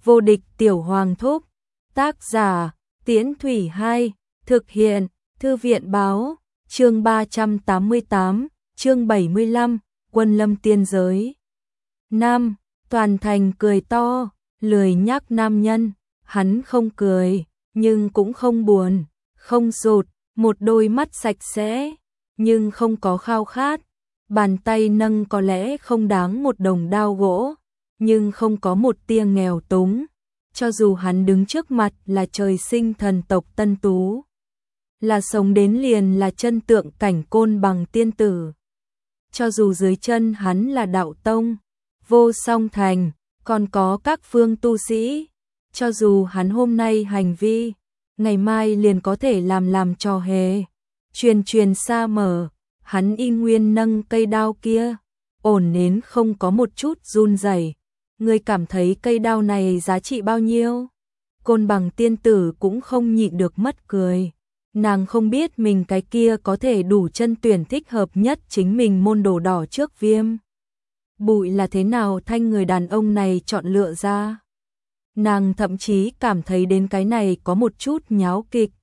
Vô địch tiểu hoàng thúc. Tác giả Tiễn Thủy 2. Thực hiện Thư viện báo. Chương 388, chương 75, Quân lâm tiên giới. Nam, toàn thành cười to, lười nhác nam nhân, hắn không cười, nhưng cũng không buồn, không rụt, một đôi mắt sạch sẽ, nhưng không có khao khát. Bàn tay nâng có lẽ không đáng một đồng đao gỗ, nhưng không có một tia nghèo túng. Cho dù hắn đứng trước mặt là trời sinh thần tộc Tân Tú, là sống đến liền là chân tượng cảnh Côn Bằng tiên tử. Cho dù dưới chân hắn là đạo tông, Vô Song Thành, còn có các phương tu sĩ. Cho dù hắn hôm nay hành vi, ngày mai liền có thể làm trò hề. Truyền xa mở, hắn y nguyên nâng cây đao kia, ổn đến không có một chút run rẩy. Ngươi cảm thấy cây đao này giá trị bao nhiêu? Côn Bằng tiên tử cũng không nhịn được mất cười. Nàng không biết mình cái kia có thể đủ chân tuyển thích hợp nhất chính mình môn đồ đỏ trước Viêm Bụi là thế nào thanh người đàn ông này chọn lựa ra. Nàng thậm chí cảm thấy đến cái này có một chút nháo kịch.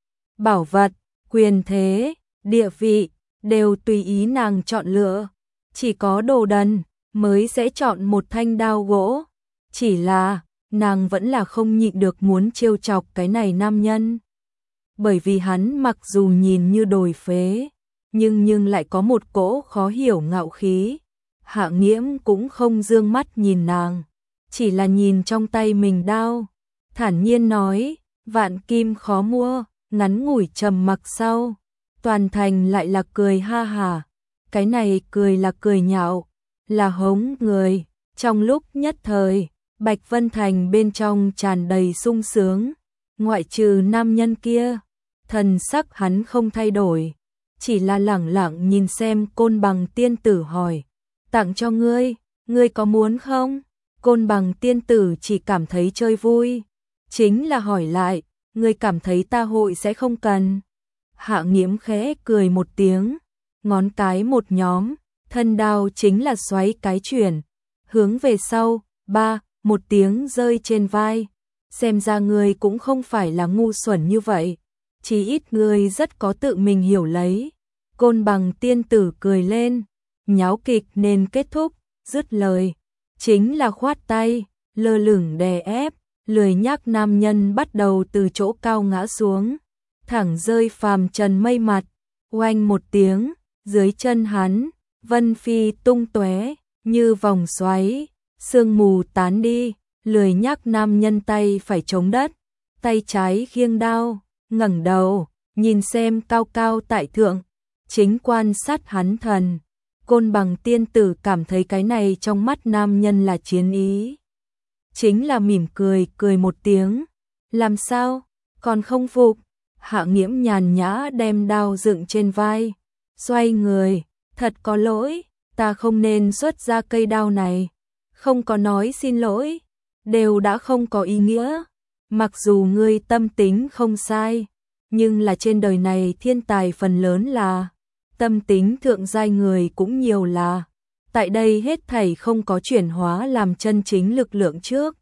Bảo vật, quyền thế, địa vị, đều tùy ý nàng chọn lựa. Chỉ có đồ đần mới sẽ chọn một thanh đao gỗ. Chỉ là, nàng vẫn là không nhịn được muốn trêu chọc cái này nam nhân. Bởi vì hắn mặc dù nhìn như đồi phế, nhưng lại có một cỗ khó hiểu ngạo khí. Hạ Nghiễm cũng không dương mắt nhìn nàng, chỉ là nhìn trong tay mình đao, thản nhiên nói, vạn kim khó mua. Ngắn ngủi trầm mặc sau, toàn thành lại là cười ha hả. Cái này cười là cười nhạo, là hống người. Trong lúc nhất thời, Bạch Vân Thành bên trong tràn đầy sung sướng. Ngoại trừ nam nhân kia, thần sắc hắn không thay đổi, chỉ là lẳng lặng nhìn xem Côn Bằng tiên tử hỏi, tặng cho ngươi, ngươi có muốn không? Côn Bằng tiên tử chỉ cảm thấy chơi vui, chính là hỏi lại, ngươi cảm thấy ta hội sẽ không cần? Hạ Nghiễm khẽ cười một tiếng, ngón cái một nhóm, thân đao chính là xoáy cái chuyển, hướng về sau, một tiếng rơi trên vai. Xem ra ngươi cũng không phải là ngu xuẩn như vậy, chỉ ít ngươi rất có tự mình hiểu lấy. Côn Bằng tiên tử cười lên, nháo kịch nên kết thúc, dứt lời, chính là khoát tay, lơ lửng đè ép, lười nhác nam nhân bắt đầu từ chỗ cao ngã xuống, thẳng rơi phàm trần mây mặt, oanh một tiếng, dưới chân hắn, vân phi tung tóe, như vòng xoáy, sương mù tán đi. Lười nhác nam nhân tay phải chống đất, tay trái khiêng đao, ngẩng đầu, nhìn xem cao cao tại thượng, chính quan sát hắn thần. Côn Bằng tiên tử cảm thấy cái này trong mắt nam nhân là chiến ý. Chính là mỉm cười, cười một tiếng. Làm sao, còn không phục? Hạ Nghiễm nhàn nhã đem đao dựng trên vai, xoay người, thật có lỗi, ta không nên xuất ra cây đao này. Không có nói xin lỗi, đều đã không có ý nghĩa. Mặc dù ngươi tâm tính không sai, nhưng là trên đời này thiên tài phần lớn là tâm tính thượng giai người cũng nhiều là. Tại đây hết thảy không có chuyển hóa làm chân chính lực lượng trước,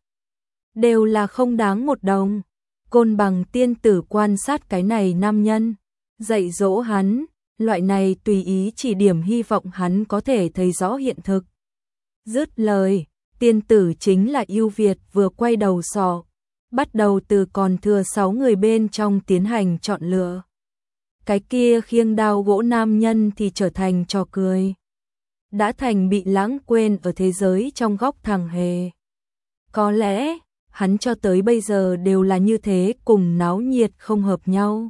đều là không đáng một đồng. Côn Bằng tiên tử quan sát cái này nam nhân, dạy dỗ hắn, loại này tùy ý chỉ điểm hy vọng hắn có thể thấy rõ hiện thực. Dứt lời, tiên tử chính là Ưu Việt vừa quay đầu sọ, bắt đầu từ còn thừa 6 người bên trong tiến hành chọn lựa. Cái kia khiêng đao gỗ nam nhân thì trở thành trò cười, đã thành bị lãng quên ở thế giới trong góc thằng hề. Có lẽ, hắn cho tới bây giờ đều là như thế, cùng náo nhiệt không hợp nhau.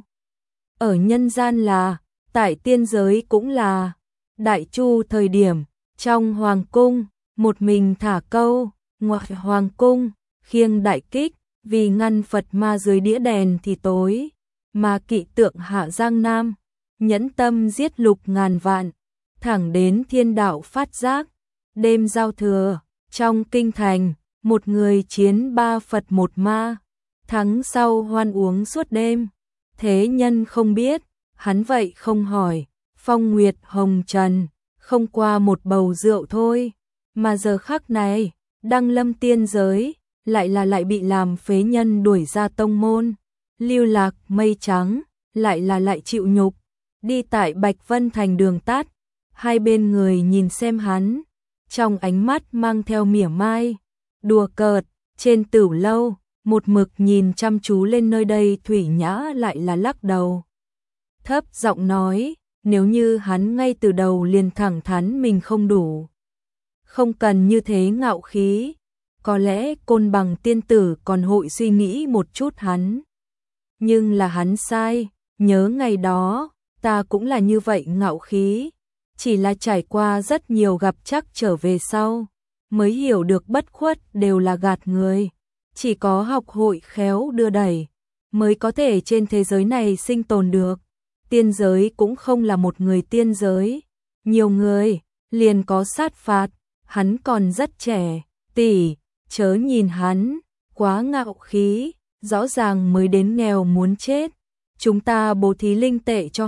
Ở nhân gian là, tại tiên giới cũng là. Đại Chu thời điểm, trong hoàng cung, một mình thả câu, ngoại hoàng cung, khiêng đại kích, vì ngăn Phật ma dưới đĩa đèn thì tối, mà kỵ tượng hạ Giang Nam, nhẫn tâm giết lục ngàn vạn, thẳng đến thiên đạo phát giác. Đêm giao thừa, trong kinh thành, một người chiến 3 Phật 1 ma, thắng sau hoan uống suốt đêm. Thế nhân không biết, hắn vậy không hỏi, phong nguyệt hồng trần, không qua một bầu rượu thôi. Mà giờ khắc này, đăng lâm tiên giới, lại bị làm phế nhân đuổi ra tông môn, lưu lạc mây trắng, lại chịu nhục, đi tại Bạch Vân Thành đường tắt, hai bên người nhìn xem hắn, trong ánh mắt mang theo mỉa mai, đùa cợt, trên tửu lâu, một mực nhìn chăm chú lên nơi đây Thủy Nhã lại là lắc đầu. Thấp giọng nói, nếu như hắn ngay từ đầu liền thẳng thắn mình không đủ. Không cần như thế ngạo khí, có lẽ Côn Bằng tiên tử còn hội suy nghĩ một chút hắn. Nhưng là hắn sai, nhớ ngày đó, ta cũng là như vậy ngạo khí, chỉ là trải qua rất nhiều gặp trắc trở về sau, mới hiểu được bất khuất đều là gạt người, chỉ có học hội khéo đưa đẩy, mới có thể trên thế giới này sinh tồn được. Tiên giới cũng không là một người tiên giới, nhiều người, liền có sát phạt, hắn còn rất trẻ, tỷ, chớ nhìn hắn, quá ngạo khí, rõ ràng mới đến nghèo muốn chết, chúng ta bố thí linh tệ cho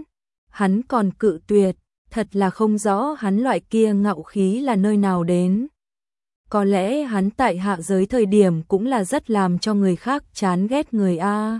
hắn còn cự tuyệt, thật là không rõ hắn loại kia ngạo khí là nơi nào đến. Có lẽ hắn tại hạ giới thời điểm cũng là rất làm cho người khác chán ghét người a.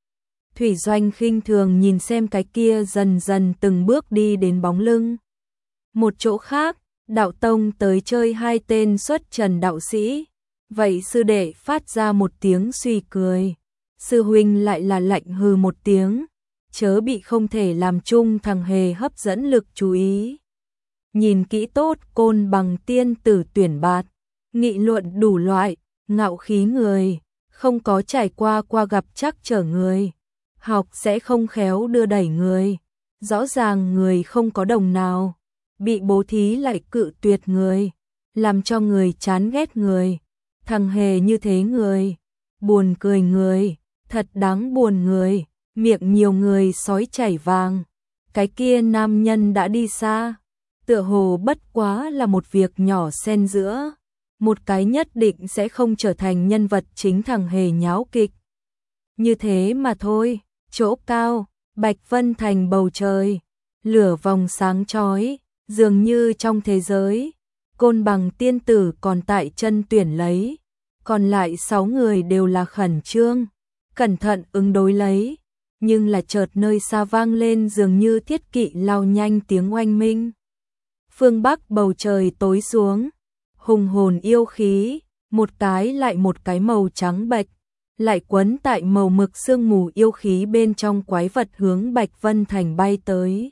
Thủy Doanh khinh thường nhìn xem cái kia dần dần từng bước đi đến bóng lưng. Một chỗ khác, đạo tông tới chơi hai tên xuất trần đạo sĩ. Vậy sư đệ phát ra một tiếng suy cười. Sư huynh lại là lạnh hừ một tiếng. Chớ bị không thể làm chung thằng hề hấp dẫn lực chú ý. Nhìn kỹ tốt Côn Bằng tiên tử tuyển bạt. Nghị luận đủ loại, ngạo khí người. Không có trải qua gặp trắc trở người. Học sẽ không khéo đưa đẩy người. Rõ ràng người không có đồng nào. Bị bố thí lại cự tuyệt người. Làm cho người chán ghét người. Thằng hề như thế người. Buồn cười người. Thật đáng buồn người. Miệng nhiều người sói chảy vàng. Cái kia nam nhân đã đi xa. Tựa hồ bất quá là một việc nhỏ xen giữa. Một cái nhất định sẽ không trở thành nhân vật chính thằng hề nháo kịch. Như thế mà thôi. Chỗ cao, Bạch Vân Thành bầu trời, lửa vòng sáng chói, dường như trong thế giới, Côn Bằng tiên tử còn tại chân tuyển lấy, còn lại 6 người đều là khẩn trương, cẩn thận ứng đối lấy, nhưng là chợt nơi xa vang lên dường như thiết kỵ lao nhanh tiếng oanh minh. Phương Bắc bầu trời tối xuống, hùng hồn yêu khí, một cái lại một cái màu trắng bạch. Lại quấn tại màu mực sương mù yêu khí bên trong quái vật hướng Bạch Vân Thành bay tới.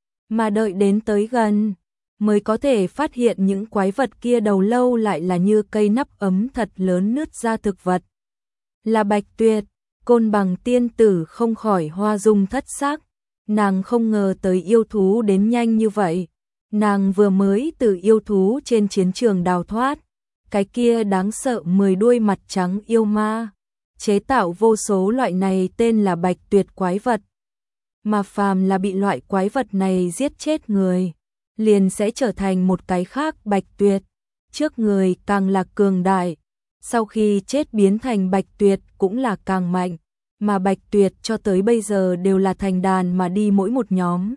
Mà đợi đến tới gần, mới có thể phát hiện những quái vật kia đầu lâu lại là như cây nắp ấm thật lớn nứt ra thực vật. Là Bạch Tuyệt, Côn Bằng tiên tử không khỏi hoa dung thất sắc, nàng không ngờ tới yêu thú đến nhanh như vậy. Nàng vừa mới từ yêu thú trên chiến trường đào thoát, cái kia đáng sợ 10 đuôi mặt trắng yêu ma. Chế tạo vô số loại này tên là Bạch Tuyệt quái vật. Mà phàm là bị loại quái vật này giết chết người, liền sẽ trở thành một cái khác Bạch Tuyệt. Trước người càng là cường đại, sau khi chết biến thành Bạch Tuyệt cũng là càng mạnh, mà Bạch Tuyệt cho tới bây giờ đều là thành đàn mà đi mỗi một nhóm.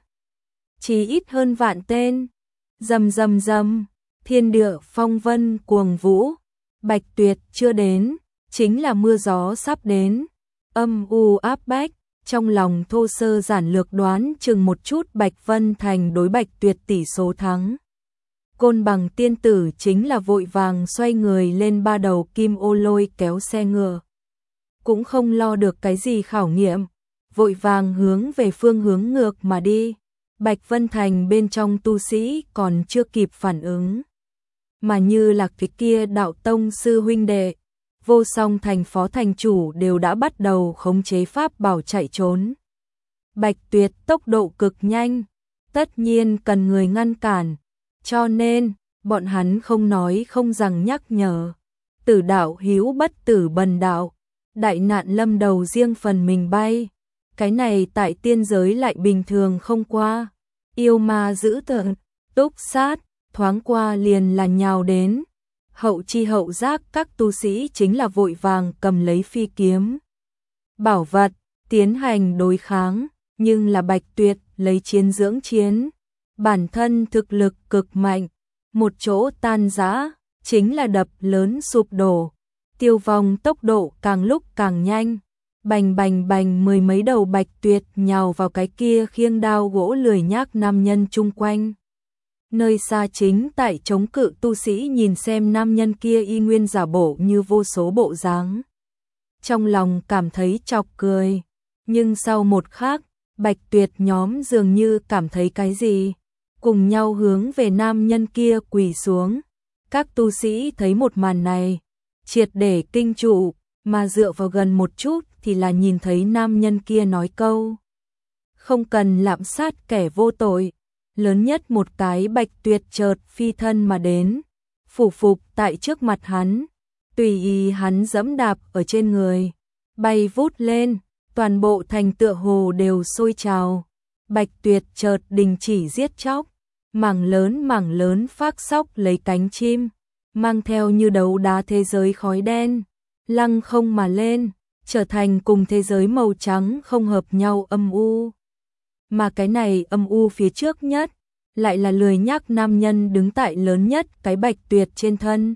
Chỉ ít hơn vạn tên. Rầm rầm rầm, thiên địa phong vân cuồng vũ, Bạch Tuyệt chưa đến. Chính là mưa gió sắp đến, âm u áp bách, trong lòng thô sơ giản lược đoán chừng một chút Bạch Vân Thành đối Bạch Tuyệt tỷ số thắng. Côn Bằng tiên tử chính là vội vàng xoay người lên ba đầu kim ô lôi kéo xe ngựa. Cũng không lo được cái gì khảo nghiệm, vội vàng hướng về phương hướng ngược mà đi. Bạch Vân Thành bên trong tu sĩ còn chưa kịp phản ứng. Mà như là cái kia đạo tông sư huynh đệ. Vô Song thành phó thành chủ đều đã bắt đầu khống chế pháp bảo chạy trốn. Bạch Tuyệt tốc độ cực nhanh, tất nhiên cần người ngăn cản, cho nên bọn hắn không nói không rằng nhắc nhở. Tử đạo hữu bất tử bần đạo, đại nạn lâm đầu riêng phần mình bay. Cái này tại tiên giới lại bình thường không qua. Yêu ma dữ tợn, túc sát, thoáng qua liền là nhào đến. Hậu chi hậu giác các tu sĩ chính là vội vàng cầm lấy phi kiếm. Bảo vật, tiến hành đối kháng, nhưng là Bạch Tuyệt lấy chiến dưỡng chiến. Bản thân thực lực cực mạnh, một chỗ tan rã, chính là đập lớn sụp đổ. tiêu vong tốc độ càng lúc càng nhanh. Bành bành bành, mười mấy đầu Bạch Tuyệt nhào vào cái kia khiêng đao gỗ lười nhác nam nhân chung quanh. Nơi xa chính tại chống cự tu sĩ nhìn xem nam nhân kia y nguyên giả bộ như vô số bộ dáng. Trong lòng cảm thấy chọc cười, nhưng sau một khắc, Bạch Tuyệt nhóm dường như cảm thấy cái gì, cùng nhau hướng về nam nhân kia quỳ xuống. Các tu sĩ thấy một màn này, triệt để kinh trụ, mà dựa vào gần một chút thì là nhìn thấy nam nhân kia nói câu: không cần lạm sát kẻ vô tội. Lớn nhất một cái Bạch Tuyệt chợt phi thân mà đến, phủ phục tại trước mặt hắn, tùy ý hắn dẫm đạp ở trên người, bay vút lên, toàn bộ thành tựa hồ đều sôi trào. Bạch Tuyệt chợt đình chỉ giết chóc, mảng lớn phác sóc lấy cánh chim, mang theo như đấu đá thế giới khói đen, lăng không mà lên, trở thành cùng thế giới màu trắng không hợp nhau âm u. Mà cái này âm u phía trước nhất, lại là lười nhác nam nhân đứng tại lớn nhất cái Bạch Tuyệt trên thân.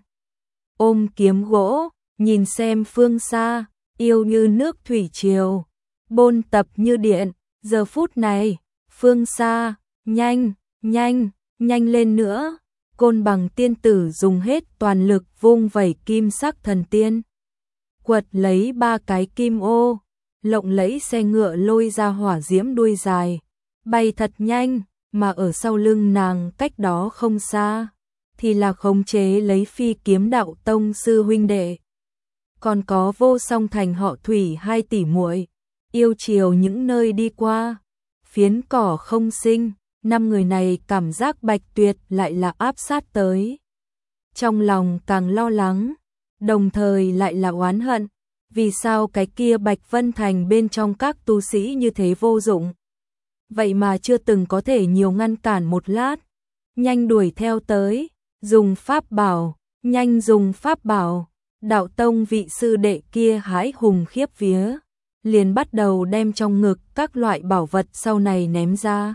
Ôm kiếm gỗ, nhìn xem phương xa, yêu như nước thủy triều, bôn tập như điện, giờ phút này, phương xa, nhanh, nhanh, nhanh lên nữa. Côn Bằng tiên tử dùng hết toàn lực vung vẩy kim sắc thần tiên, quật lấy 3 cái kim ô, lộng lẫy xe ngựa lôi ra hỏa diễm đuôi dài, bay thật nhanh, mà ở sau lưng nàng cách đó không xa, thì là khống chế lấy Phi Kiếm Đạo Tông sư huynh đệ. Còn có Vô Song Thành họ Thủy 2 tỷ muội, yêu chiều những nơi đi qua, phiến cỏ không sinh, 5 người này cảm giác Bạch Tuyệt lại là áp sát tới. Trong lòng càng lo lắng, đồng thời lại là oán hận, vì sao cái kia Bạch Vân Thành bên trong các tu sĩ như thế vô dụng. Vậy mà chưa từng có thể nhiều ngăn cản một lát, nhanh đuổi theo tới, dùng pháp bảo, nhanh dùng pháp bảo. Đạo tông vị sư đệ kia hãi hùng khiếp vía, liền bắt đầu đem trong ngực các loại bảo vật sau này ném ra.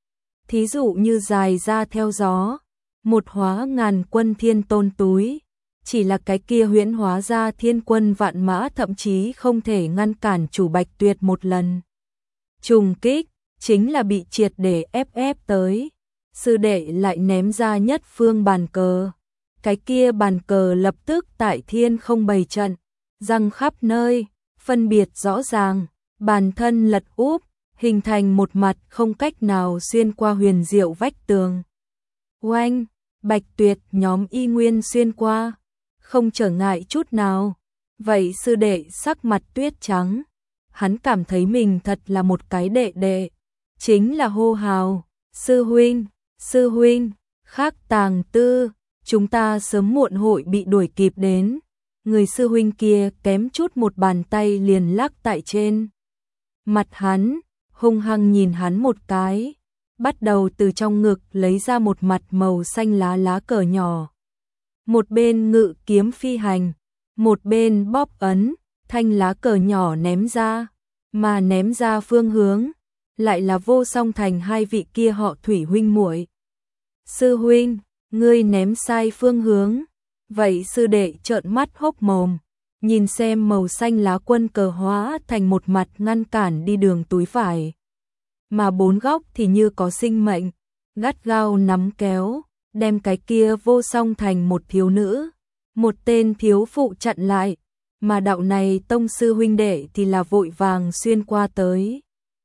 Thí dụ như dài ra theo gió, một hóa ngàn quân thiên tôn túi, chỉ là cái kia huyễn hóa ra thiên quân vạn mã thậm chí không thể ngăn cản chủ Bạch Tuyệt một lần. Trùng kích, chính là bị triệt để ép tới. Sư đệ lại ném ra nhất phương bàn cờ. Cái kia bàn cờ lập tức tại thiên không bày trận, răng khắp nơi, phân biệt rõ ràng, bàn thân lật úp, hình thành một mặt không cách nào xuyên qua huyền diệu vách tường. Oanh, Bạch Tuyệt nhóm y nguyên xuyên qua, không trở ngại chút nào. Vậy sư đệ sắc mặt tuyết trắng, hắn cảm thấy mình thật là một cái đệ đệ, chính là hô hào, sư huynh, Khắc Tàng Tư, chúng ta sớm muộn hội bị đuổi kịp đến. Người sư huynh kia kém chút một bàn tay liền lắc tại trên mặt hắn, hung hăng nhìn hắn một cái, bắt đầu từ trong ngực lấy ra một mặt màu xanh lá cờ nhỏ. Một bên ngự kiếm phi hành, một bên bóp ấn, thanh lá cờ nhỏ ném ra, mà ném ra phương hướng lại là Vô Song Thành 2 vị kia họ Thủy huynh muội. Sư huynh, ngươi ném sai phương hướng. Vậy sư đệ trợn mắt hốc mồm, nhìn xem màu xanh lá quân cờ hóa thành một mặt ngăn cản đi đường túi vải, mà 4 góc thì như có sinh mệnh, gắt gao nắm kéo, đem cái kia Vô Song Thành một thiếu nữ, một tên thiếu phụ chặn lại, mà đạo này tông sư huynh đệ thì là vội vàng xuyên qua tới.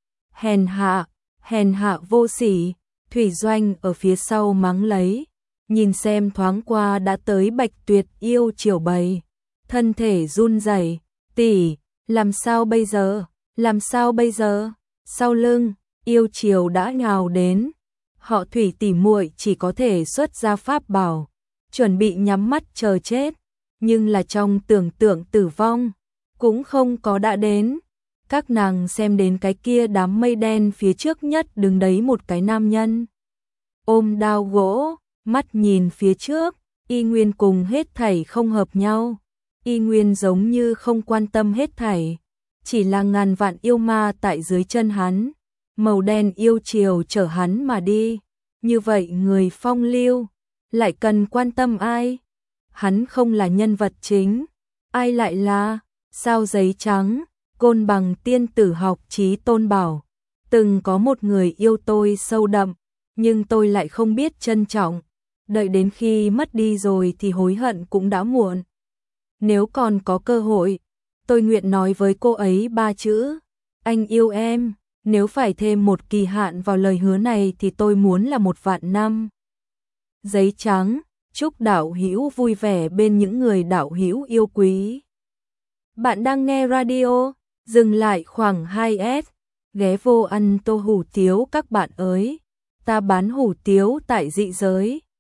Hèn hạ vô sỉ, Thủy Doanh ở phía sau mắng lấy, nhìn xem thoáng qua đã tới Bạch Tuyệt yêu chiều bầy, thân thể run rẩy, tỷ, làm sao bây giờ, sau lưng, yêu chiều đã nhào đến, họ Thủy tỷ muội chỉ có thể xuất ra pháp bảo, chuẩn bị nhắm mắt chờ chết, nhưng là trong tưởng tượng tử vong, cũng không có đã đến. Các nàng xem đến cái kia đám mây đen phía trước nhất đứng đấy một cái nam nhân, ôm đao gỗ, mắt nhìn phía trước, y nguyên cùng hết thảy không hợp nhau, y nguyên giống như không quan tâm hết thảy, chỉ là ngàn vạn yêu ma tại dưới chân hắn, màu đen yêu chiều chở hắn mà đi, như vậy người phong lưu, lại cần quan tâm ai? Hắn không là nhân vật chính, Ai lại là, sao giấy trắng, Côn Bằng tiên tử học Chí Tôn bảo, từng có một người yêu tôi sâu đậm, nhưng tôi lại không biết trân trọng, đợi đến khi mất đi rồi thì hối hận cũng đã muộn. Nếu còn có cơ hội, tôi nguyện nói với cô ấy 3 chữ, anh yêu em, nếu phải thêm một kỳ hạn vào lời hứa này thì tôi muốn là 1.000 năm. Giấy trắng, chúc đạo hữu vui vẻ bên những người đạo hữu yêu quý. Bạn đang nghe radio, dừng lại khoảng 2S, ghé vô ăn tô hủ tiếu các bạn ơi. Ta bán hủ tiếu tại Dị Giới.